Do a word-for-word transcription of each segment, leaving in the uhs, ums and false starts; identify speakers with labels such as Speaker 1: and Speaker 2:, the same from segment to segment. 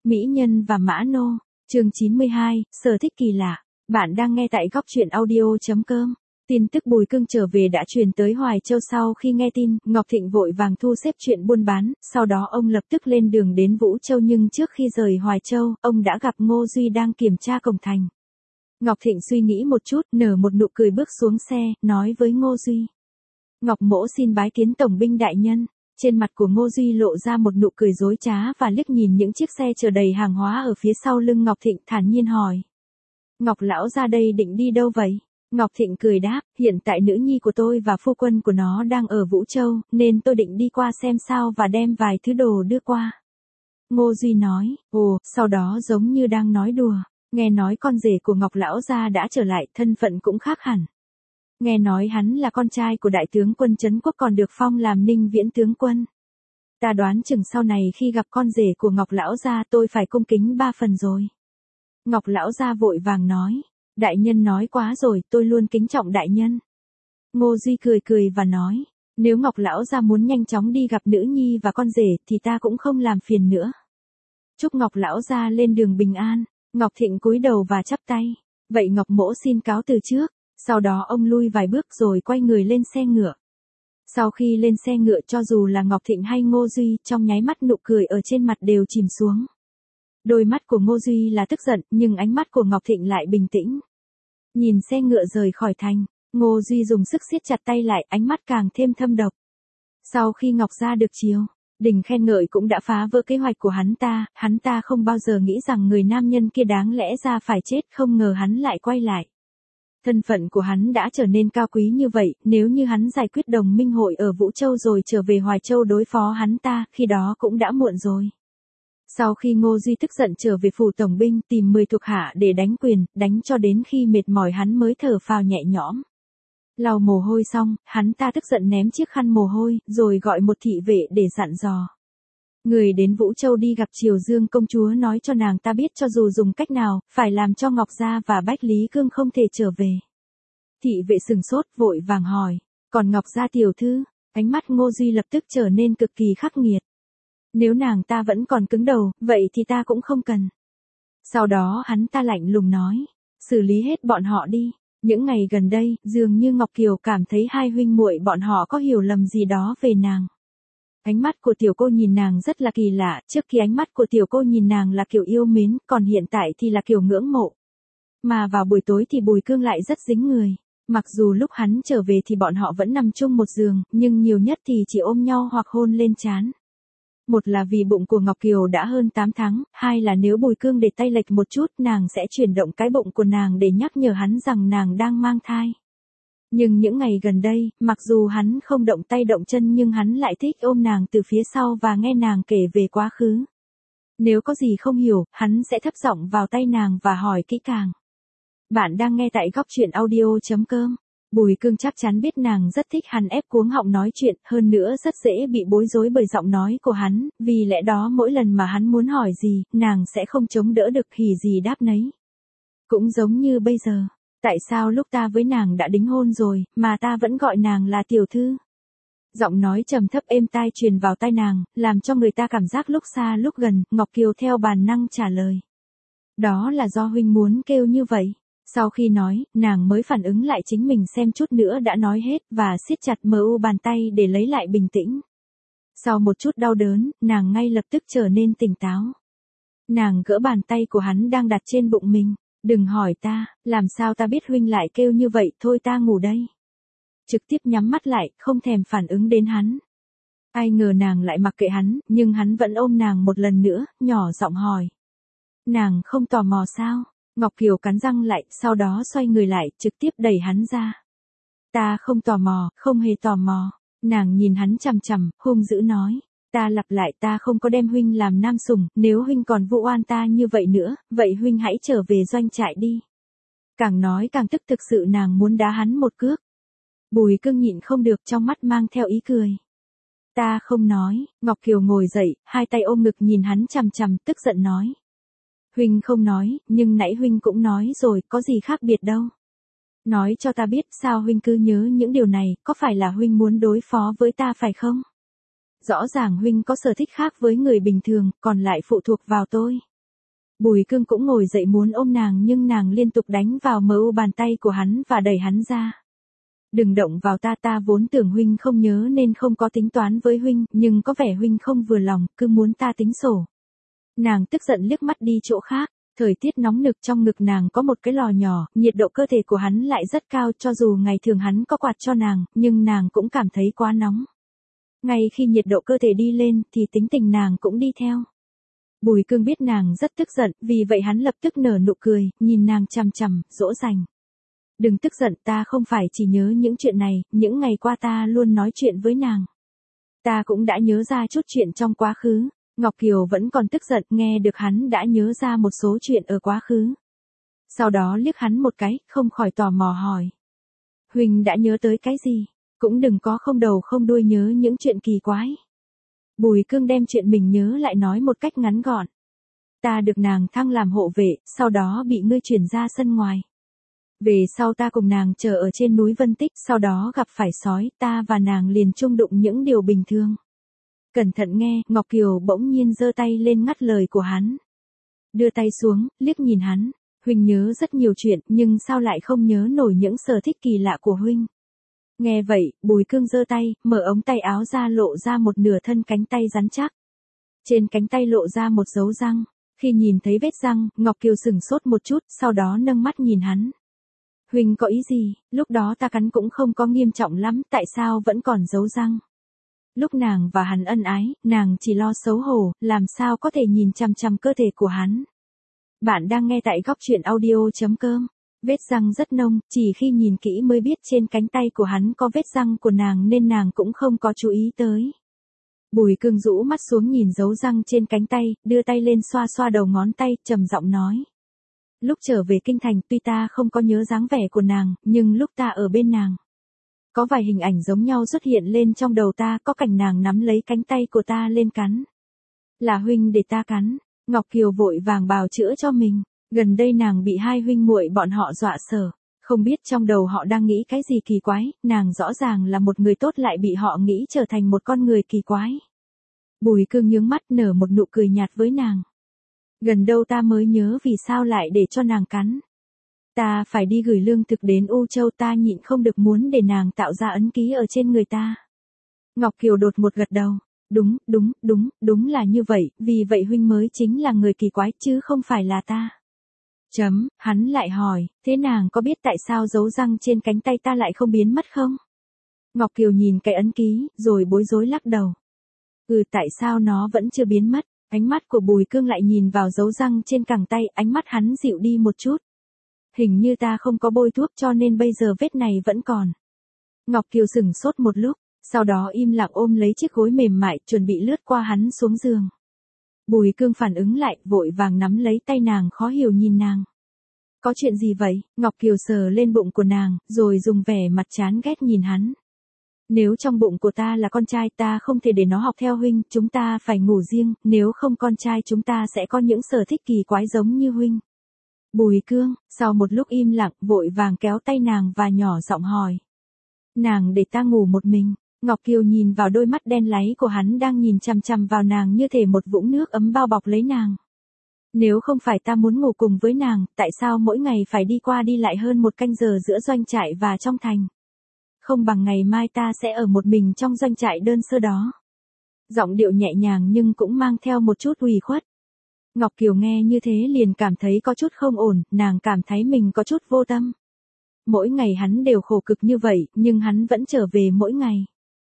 Speaker 1: Mỹ Nhân và Mã Nô, chương chín mươi hai, sở thích kỳ lạ. Bạn đang nghe tại góc truyện audio chấm com. Tin tức Bùi Cương trở về đã truyền tới Hoài Châu. Sau khi nghe tin, Ngọc Thịnh vội vàng thu xếp chuyện buôn bán, sau đó ông lập tức lên đường đến Vũ Châu, nhưng trước khi rời Hoài Châu, ông đã gặp Ngô Duy đang kiểm tra cổng thành. Ngọc Thịnh suy nghĩ một chút, nở một nụ cười bước xuống xe, nói với Ngô Duy: "Ngọc mỗ xin bái kiến tổng binh đại nhân." Trên mặt của Ngô Duy lộ ra một nụ cười dối trá và liếc nhìn những chiếc xe chở đầy hàng hóa ở phía sau lưng Ngọc Thịnh, thản nhiên hỏi: "Ngọc lão ra đây định đi đâu vậy?" Ngọc Thịnh cười đáp: "Hiện tại nữ nhi của tôi và phu quân của nó đang ở Vũ Châu, nên tôi định đi qua xem sao và đem vài thứ đồ đưa qua." Ngô Duy nói: "Ồ", sau đó giống như đang nói đùa: "Nghe nói con rể của Ngọc lão gia đã trở lại, thân phận cũng khác hẳn. Nghe nói hắn là con trai của đại tướng quân Trấn Quốc, còn được phong làm Ninh Viễn tướng quân. Ta đoán chừng sau này khi gặp con rể của Ngọc lão gia tôi phải cung kính ba phần rồi." Ngọc lão gia vội vàng nói: "Đại nhân nói quá rồi, tôi luôn kính trọng đại nhân." Ngô Duy cười cười và nói: "Nếu Ngọc lão gia muốn nhanh chóng đi gặp nữ nhi và con rể thì ta cũng không làm phiền nữa. Chúc Ngọc lão gia lên đường bình an." Ngọc Thịnh cúi đầu và chắp tay: "Vậy Ngọc mỗ xin cáo từ trước." Sau đó ông lui vài bước rồi quay người lên xe ngựa. Sau khi lên xe ngựa, cho dù là Ngọc Thịnh hay Ngô Duy, trong nháy mắt nụ cười ở trên mặt đều chìm xuống. Đôi mắt của Ngô Duy là tức giận, nhưng ánh mắt của Ngọc Thịnh lại bình tĩnh. Nhìn xe ngựa rời khỏi thành, Ngô Duy dùng sức siết chặt tay lại, ánh mắt càng thêm thâm độc. Sau khi Ngọc gia được chiều đình khen ngợi cũng đã phá vỡ kế hoạch của hắn ta, hắn ta không bao giờ nghĩ rằng người nam nhân kia đáng lẽ ra phải chết, không ngờ hắn lại quay lại. Thân phận của hắn đã trở nên cao quý như vậy, nếu như hắn giải quyết đồng minh hội ở Vũ Châu rồi trở về Hoài Châu đối phó hắn ta, khi đó cũng đã muộn rồi. Sau khi Ngô Duy tức giận trở về phủ tổng binh, tìm mười thuộc hạ để đánh quyền, đánh cho đến khi mệt mỏi hắn mới thở phào nhẹ nhõm. Lau mồ hôi xong, hắn ta tức giận ném chiếc khăn mồ hôi, rồi gọi một thị vệ để dặn dò: "Người đến Vũ Châu đi gặp Triều Dương công chúa, nói cho nàng ta biết cho dù dùng cách nào, phải làm cho Ngọc gia và Bách Lý Cương không thể trở về." Thị vệ sừng sốt, vội vàng hỏi: "Còn Ngọc gia tiểu thư?" Ánh mắt Ngô Duy lập tức trở nên cực kỳ khắc nghiệt: "Nếu nàng ta vẫn còn cứng đầu, vậy thì ta cũng không cần." Sau đó hắn ta lạnh lùng nói: "Xử lý hết bọn họ đi." Những ngày gần đây, dường như Ngọc Kiều cảm thấy hai huynh muội bọn họ có hiểu lầm gì đó về nàng. Ánh mắt của tiểu cô nhìn nàng rất là kỳ lạ, trước khi ánh mắt của tiểu cô nhìn nàng là kiểu yêu mến, còn hiện tại thì là kiểu ngưỡng mộ. Mà vào buổi tối thì Bùi Cương lại rất dính người. Mặc dù lúc hắn trở về thì bọn họ vẫn nằm chung một giường, nhưng nhiều nhất thì chỉ ôm nhau hoặc hôn lên trán. Một là vì bụng của Ngọc Kiều đã hơn tám tháng, hai là nếu Bùi Cương để tay lệch một chút, nàng sẽ chuyển động cái bụng của nàng để nhắc nhở hắn rằng nàng đang mang thai. Nhưng những ngày gần đây, mặc dù hắn không động tay động chân nhưng hắn lại thích ôm nàng từ phía sau và nghe nàng kể về quá khứ. Nếu có gì không hiểu, hắn sẽ thấp giọng vào tay nàng và hỏi kỹ càng. Bạn đang nghe tại góc truyện audio chấm com. Bùi Cương chắc chắn biết nàng rất thích hắn ép cuống họng nói chuyện, hơn nữa rất dễ bị bối rối bởi giọng nói của hắn, vì lẽ đó mỗi lần mà hắn muốn hỏi gì, nàng sẽ không chống đỡ được, hỉ gì đáp nấy. Cũng giống như bây giờ. Tại sao lúc ta với nàng đã đính hôn rồi, mà ta vẫn gọi nàng là tiểu thư? Giọng nói trầm thấp êm tai truyền vào tai nàng, làm cho người ta cảm giác lúc xa lúc gần. Ngọc Kiều theo bản năng trả lời: "Đó là do huynh muốn kêu như vậy." Sau khi nói, nàng mới phản ứng lại chính mình xem chút nữa đã nói hết, và siết chặt mờ u bàn tay để lấy lại bình tĩnh. Sau một chút đau đớn, nàng ngay lập tức trở nên tỉnh táo. Nàng gỡ bàn tay của hắn đang đặt trên bụng mình. "Đừng hỏi ta, làm sao ta biết huynh lại kêu như vậy, thôi ta ngủ đây." Trực tiếp nhắm mắt lại, không thèm phản ứng đến hắn. Ai ngờ nàng lại mặc kệ hắn, nhưng hắn vẫn ôm nàng một lần nữa, nhỏ giọng hỏi: "Nàng không tò mò sao?" Ngọc Kiều cắn răng lại, sau đó xoay người lại, trực tiếp đẩy hắn ra. "Ta không tò mò, không hề tò mò." Nàng nhìn hắn chằm chằm, hung dữ nói: "Ta lặp lại, ta không có đem huynh làm nam sủng, nếu huynh còn vu oan ta như vậy nữa, vậy huynh hãy trở về doanh trại đi." Càng nói càng tức, thực sự nàng muốn đá hắn một cước. Bùi Cương nhịn không được, trong mắt mang theo ý cười. "Ta không nói." Ngọc Kiều ngồi dậy, hai tay ôm ngực nhìn hắn chằm chằm, tức giận nói: "Huynh không nói, nhưng nãy huynh cũng nói rồi, có gì khác biệt đâu. Nói cho ta biết, sao huynh cứ nhớ những điều này, có phải là huynh muốn đối phó với ta phải không? Rõ ràng huynh có sở thích khác với người bình thường, còn lại phụ thuộc vào tôi." Bùi Cương cũng ngồi dậy muốn ôm nàng nhưng nàng liên tục đánh vào mờ u bàn tay của hắn và đẩy hắn ra. Đừng động vào ta, ta vốn tưởng huynh không nhớ nên không có tính toán với huynh, nhưng có vẻ huynh không vừa lòng, cứ muốn ta tính sổ. Nàng tức giận liếc mắt đi chỗ khác, thời tiết nóng nực, trong ngực nàng có một cái lò nhỏ, nhiệt độ cơ thể của hắn lại rất cao, cho dù ngày thường hắn có quạt cho nàng, nhưng nàng cũng cảm thấy quá nóng. Ngay khi nhiệt độ cơ thể đi lên thì tính tình nàng cũng đi theo. Bùi Cương biết nàng rất tức giận, vì vậy hắn lập tức nở nụ cười, nhìn nàng chằm chằm, dỗ dành. Đừng tức giận, ta không phải chỉ nhớ những chuyện này, những ngày qua ta luôn nói chuyện với nàng. Ta cũng đã nhớ ra chút chuyện trong quá khứ. Ngọc Kiều vẫn còn tức giận, nghe được hắn đã nhớ ra một số chuyện ở quá khứ. Sau đó liếc hắn một cái, không khỏi tò mò hỏi. Huynh đã nhớ tới cái gì? Cũng đừng có không đầu không đuôi nhớ những chuyện kỳ quái. Bùi Cương đem chuyện mình nhớ lại nói một cách ngắn gọn. Ta được nàng thăng làm hộ vệ, sau đó bị ngươi chuyển ra sân ngoài. Về sau ta cùng nàng chờ ở trên núi Vân Tích, sau đó gặp phải sói, ta và nàng liền chung đụng những điều bình thường. Cẩn thận nghe, Ngọc Kiều bỗng nhiên giơ tay lên ngắt lời của hắn. Đưa tay xuống, liếc nhìn hắn. Huynh nhớ rất nhiều chuyện, nhưng sao lại không nhớ nổi những sở thích kỳ lạ của huynh? Nghe vậy, Bùi Cương giơ tay, mở ống tay áo ra lộ ra một nửa thân cánh tay rắn chắc. Trên cánh tay lộ ra một dấu răng. Khi nhìn thấy vết răng, Ngọc Kiều sửng sốt một chút, sau đó nâng mắt nhìn hắn. Huynh có ý gì? Lúc đó ta cắn cũng không có nghiêm trọng lắm, tại sao vẫn còn dấu răng? Lúc nàng và hắn ân ái, nàng chỉ lo xấu hổ, làm sao có thể nhìn chằm chằm cơ thể của hắn. Bạn đang nghe tại góc truyện audio chấm com. Vết răng rất nông, chỉ khi nhìn kỹ mới biết trên cánh tay của hắn có vết răng của nàng nên nàng cũng không có chú ý tới. Bùi Cương rũ mắt xuống nhìn dấu răng trên cánh tay, đưa tay lên xoa xoa đầu ngón tay, trầm giọng nói. Lúc trở về kinh thành tuy ta không có nhớ dáng vẻ của nàng, nhưng lúc ta ở bên nàng. Có vài hình ảnh giống nhau xuất hiện lên trong đầu ta, có cảnh nàng nắm lấy cánh tay của ta lên cắn. Là huynh để ta cắn. Ngọc Kiều vội vàng bào chữa cho mình. Gần đây nàng bị hai huynh muội bọn họ dọa sợ. Không biết trong đầu họ đang nghĩ cái gì kỳ quái, nàng rõ ràng là một người tốt lại bị họ nghĩ trở thành một con người kỳ quái. Bùi Cương nhướng mắt nở một nụ cười nhạt với nàng. Gần đâu ta mới nhớ vì sao lại để cho nàng cắn. Ta phải đi gửi lương thực đến U Châu, ta nhịn không được muốn để nàng tạo ra ấn ký ở trên người ta. Ngọc Kiều đột một gật đầu. Đúng, đúng, đúng, đúng là như vậy, vì vậy huynh mới chính là người kỳ quái chứ không phải là ta. Chấm, hắn lại hỏi, thế nàng có biết tại sao dấu răng trên cánh tay ta lại không biến mất không? Ngọc Kiều nhìn cái ấn ký, rồi bối rối lắc đầu. Ừ, tại sao nó vẫn chưa biến mất? Ánh mắt của Bùi Cương lại nhìn vào dấu răng trên cẳng tay, ánh mắt hắn dịu đi một chút. Hình như ta không có bôi thuốc cho nên bây giờ vết này vẫn còn. Ngọc Kiều sửng sốt một lúc, sau đó im lặng ôm lấy chiếc gối mềm mại, chuẩn bị lướt qua hắn xuống giường. Bùi Cương phản ứng lại, vội vàng nắm lấy tay nàng, khó hiểu nhìn nàng. Có chuyện gì vậy? Ngọc Kiều sờ lên bụng của nàng, rồi dùng vẻ mặt chán ghét nhìn hắn. Nếu trong bụng của ta là con trai, ta không thể để nó học theo huynh, chúng ta phải ngủ riêng, nếu không con trai chúng ta sẽ có những sở thích kỳ quái giống như huynh. Bùi Cương, sau một lúc im lặng, vội vàng kéo tay nàng và nhỏ giọng hỏi. Nàng để ta ngủ một mình. Ngọc Kiều nhìn vào đôi mắt đen láy của hắn đang nhìn chằm chằm vào nàng như thể một vũng nước ấm bao bọc lấy nàng. Nếu không phải ta muốn ngủ cùng với nàng, tại sao mỗi ngày phải đi qua đi lại hơn một canh giờ giữa doanh trại và trong thành? Không bằng ngày mai ta sẽ ở một mình trong doanh trại đơn sơ đó. Giọng điệu nhẹ nhàng nhưng cũng mang theo một chút ủy khuất. Ngọc Kiều nghe như thế liền cảm thấy có chút không ổn, nàng cảm thấy mình có chút vô tâm. Mỗi ngày hắn đều khổ cực như vậy, nhưng hắn vẫn trở về mỗi ngày.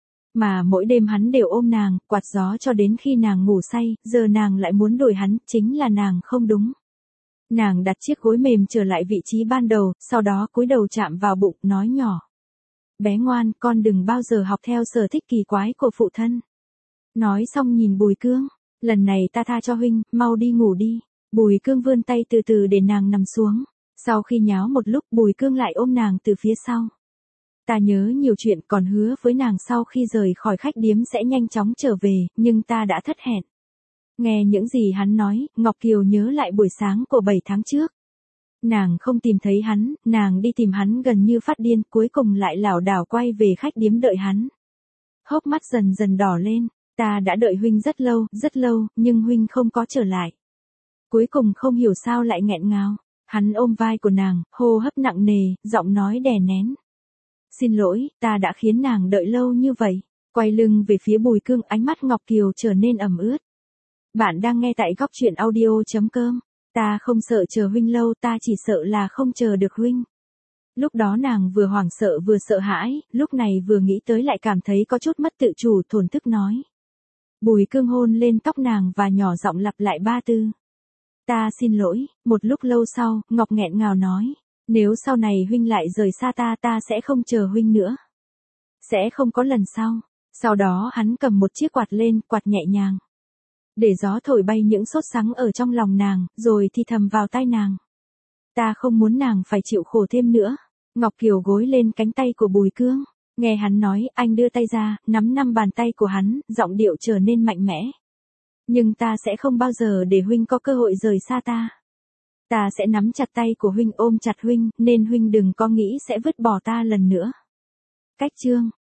Speaker 1: Mà mỗi đêm hắn đều ôm nàng, quạt gió cho đến khi nàng ngủ say, giờ nàng lại muốn đuổi hắn, chính là nàng không đúng. Nàng đặt chiếc gối mềm trở lại vị trí ban đầu, sau đó cúi đầu chạm vào bụng, nói nhỏ. Bé ngoan, con đừng bao giờ học theo sở thích kỳ quái của phụ thân. Nói xong nhìn Bùi Cương, lần này ta tha cho huynh, mau đi ngủ đi. Bùi Cương vươn tay từ từ để nàng nằm xuống. Sau khi nháo một lúc, Bùi Cương lại ôm nàng từ phía sau. Ta nhớ nhiều chuyện, còn hứa với nàng sau khi rời khỏi khách điếm sẽ nhanh chóng trở về, nhưng ta đã thất hẹn. Nghe những gì hắn nói, Ngọc Kiều nhớ lại buổi sáng của bảy tháng trước. Nàng không tìm thấy hắn, nàng đi tìm hắn gần như phát điên, cuối cùng lại lảo đảo quay về khách điếm đợi hắn. Hốc mắt dần dần đỏ lên, ta đã đợi huynh rất lâu, rất lâu, nhưng huynh không có trở lại. Cuối cùng không hiểu sao lại nghẹn ngào. Hắn ôm vai của nàng, hô hấp nặng nề, giọng nói đè nén. Xin lỗi, ta đã khiến nàng đợi lâu như vậy. Quay lưng về phía Bùi Cương, ánh mắt Ngọc Kiều trở nên ẩm ướt. Bạn đang nghe tại góc truyện audio.com. Ta không sợ chờ huynh lâu, ta chỉ sợ là không chờ được huynh. Lúc đó nàng vừa hoảng sợ vừa sợ hãi, lúc này vừa nghĩ tới lại cảm thấy có chút mất tự chủ, thổn thức nói. Bùi Cương hôn lên tóc nàng và nhỏ giọng lặp lại ba từ. Ta xin lỗi. Một lúc lâu sau, Ngọc nghẹn ngào nói. Nếu sau này huynh lại rời xa ta, ta sẽ không chờ huynh nữa. Sẽ không có lần sau. Sau đó hắn cầm một chiếc quạt lên, quạt nhẹ nhàng. Để gió thổi bay những sốt sắng ở trong lòng nàng, rồi thì thầm vào tai nàng. Ta không muốn nàng phải chịu khổ thêm nữa. Ngọc Kiều gối lên cánh tay của Bùi Cương. Nghe hắn nói, anh đưa tay ra, nắm năm bàn tay của hắn, giọng điệu trở nên mạnh mẽ. Nhưng ta sẽ không bao giờ để huynh có cơ hội rời xa ta. Ta sẽ nắm chặt tay của huynh, ôm chặt huynh, nên huynh đừng có nghĩ sẽ vứt bỏ ta lần nữa. Cách chương